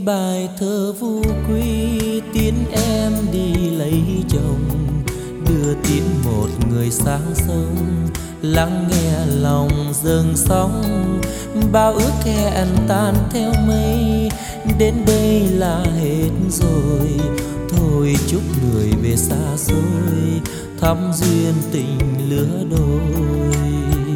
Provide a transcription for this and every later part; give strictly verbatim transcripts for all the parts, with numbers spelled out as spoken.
bài thơ vu quy tiến em đi lấy chồng, đưa tiến một người sang sông, lắng nghe lòng dâng sóng, bao ước hẹn tan theo mây, đến đây là hết rồi. Thôi chúc người về xa xôi, thắm duyên tình lứa đôi.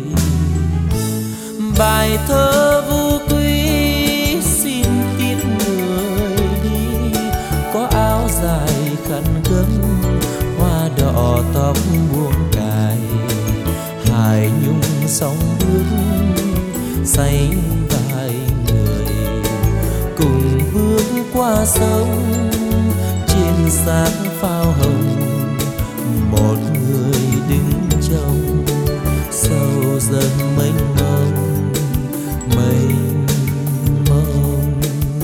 Bài thơ vu quy xin tiến người đi, có áo dài khăn gấm, hoa đỏ tóc buông cài, hài nhung sóng bước say vài người, cùng bước qua sông trên xác phao hồng, một người đứng trông sâu dần mênh mông mênh mông.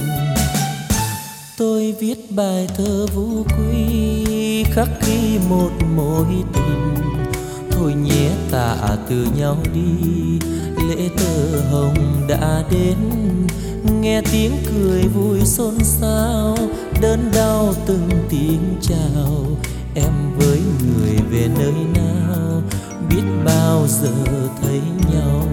Tôi viết bài thơ vu quy khắc ghi một mối tình, thôi nhé tạ từ nhau đi, lễ tơ hồng đã đến, nghe tiếng cười vui xôn xao, đớn đau từng tiếng chào. Em với người về nơi nào, biết bao giờ thấy nhau.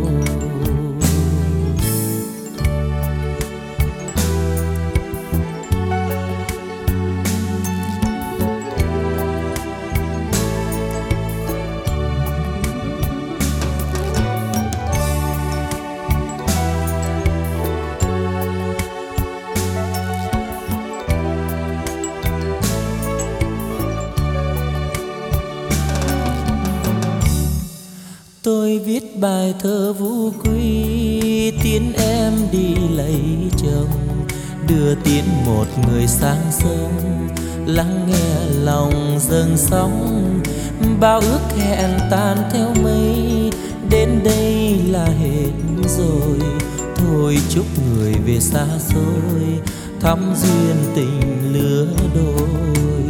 Tôi viết bài thơ vu quy tiến em đi lấy chồng, đưa tiến một người sang sông, lắng nghe lòng dâng sóng, bao ước hẹn tan theo mây, đến đây là hết rồi. Thôi chúc người về xa xôi, thắm duyên tình lứa đôi.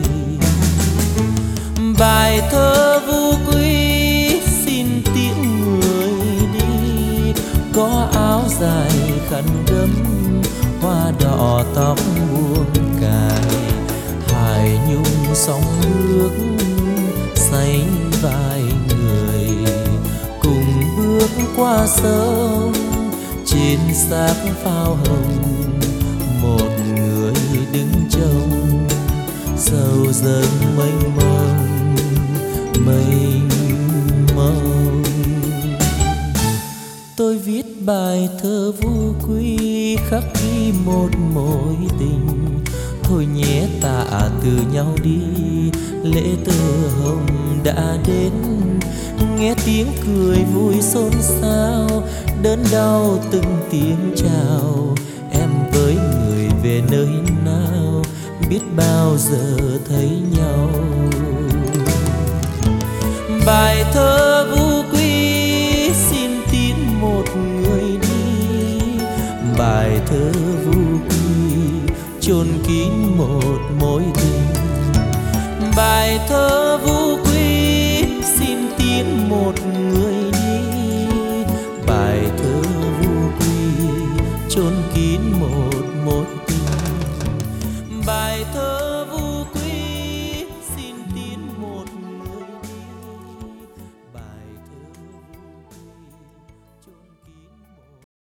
Bài thơ vu quy tiếng người đi, có áo dài khăn gấm, hoa đỏ tóc buông cài, hài nhung sóng nước say vài người, cùng bước qua sông trên xác phao hồng, một người đứng trông sâu dần mênh mông mênh mông. Tôi viết bài thơ vu quy khắc ghi một mối tình, thôi nhé tạ từ nhau đi, lễ tơ hồng đã đến, nghe tiếng cười vui xôn xao, đớn đau từng tiếng chào. Em với người về nơi nào, biết bao giờ thấy nhau. Bài thơ vu quy xin tiến một người đi, bài thơ vu quy chôn kín một mối tình. Bài thơ vu quy xin tiến một người đi, bài thơ vu quy chôn kín một mối tình. Bài thơ